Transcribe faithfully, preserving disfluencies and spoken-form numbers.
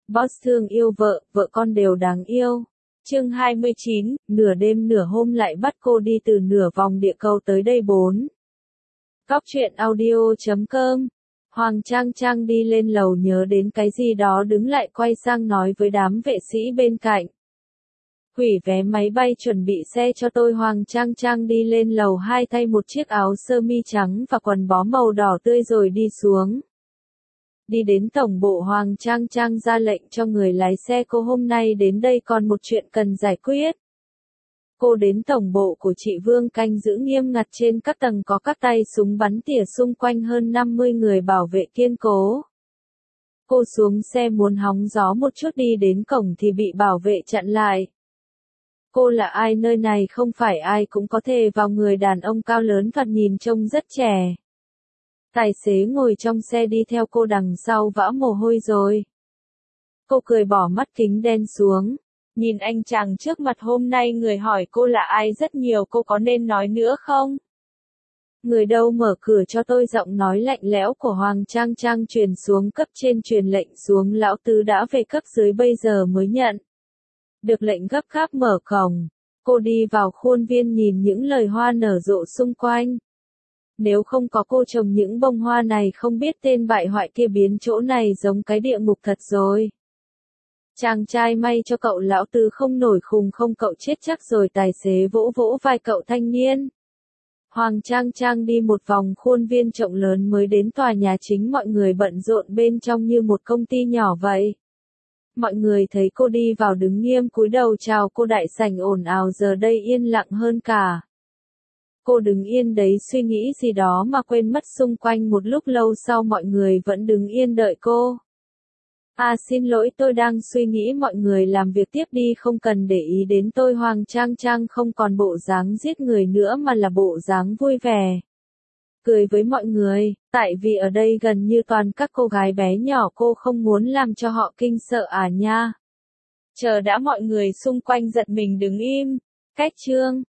Boss thương yêu vợ, vợ con đều đáng yêu. Chương hai mươi chín, nửa đêm nửa hôm lại bắt cô đi từ nửa vòng địa cầu tới đây bốn. Góc truyện audio chấm com. Hoàng Trang Trang đi lên lầu nhớ đến cái gì đó đứng lại quay sang nói với đám vệ sĩ bên cạnh. Hủy vé máy bay chuẩn bị xe cho tôi. Hoàng Trang Trang đi lên lầu hai thay một chiếc áo sơ mi trắng và quần bó màu đỏ tươi rồi đi xuống. Đi đến tổng bộ, Hoàng Trang Trang ra lệnh cho người lái xe: cô hôm nay đến đây còn một chuyện cần giải quyết. Cô đến tổng bộ của chị Vương canh giữ nghiêm ngặt, trên các tầng có các tay súng bắn tỉa, xung quanh hơn năm mươi người bảo vệ kiên cố. Cô xuống xe muốn hóng gió một chút đi đến cổng thì bị bảo vệ chặn lại. Cô là ai? Nơi này không phải ai cũng có thể vào. Người đàn ông cao lớn thoạt nhìn trông rất trẻ. Tài xế ngồi trong xe đi theo cô đằng sau vã mồ hôi rồi. Cô cười bỏ mắt kính đen xuống. Nhìn anh chàng trước mặt hôm nay người hỏi cô là ai rất nhiều, cô có nên nói nữa không? Người đâu mở cửa cho tôi? Giọng nói lạnh lẽo của Hoàng Trang Trang truyền xuống. Cấp trên truyền lệnh xuống, lão tứ đã về, cấp dưới bây giờ mới nhận được lệnh gấp gáp mở cổng. Cô đi vào khuôn viên nhìn những lời hoa nở rộ xung quanh. Nếu không có cô trồng những bông hoa này, không biết tên bại hoại kia biến chỗ này giống cái địa ngục thật rồi. Chàng trai, may cho cậu, lão tứ không nổi khùng không cậu chết chắc rồi. Tài xế vỗ vỗ vai cậu thanh niên. Hoàng Trang Trang đi một vòng khuôn viên rộng lớn mới đến tòa nhà chính. Mọi người bận rộn bên trong như một công ty nhỏ vậy. Mọi người thấy cô đi vào đứng nghiêm cúi đầu chào cô. Đại sảnh ồn ào giờ đây yên lặng hơn cả. Cô đứng yên đấy suy nghĩ gì đó mà quên mất xung quanh. Một lúc lâu sau mọi người vẫn đứng yên đợi cô. À xin lỗi, tôi đang suy nghĩ. Mọi người làm việc tiếp đi, không cần để ý đến tôi. Hoàng Trang Trang không còn bộ dáng giết người nữa mà là bộ dáng vui vẻ, cười với mọi người. Tại vì ở đây gần như toàn các cô gái bé nhỏ, cô không muốn làm cho họ kinh sợ à nha. Chờ đã, mọi người xung quanh giật mình đứng im. Cách chương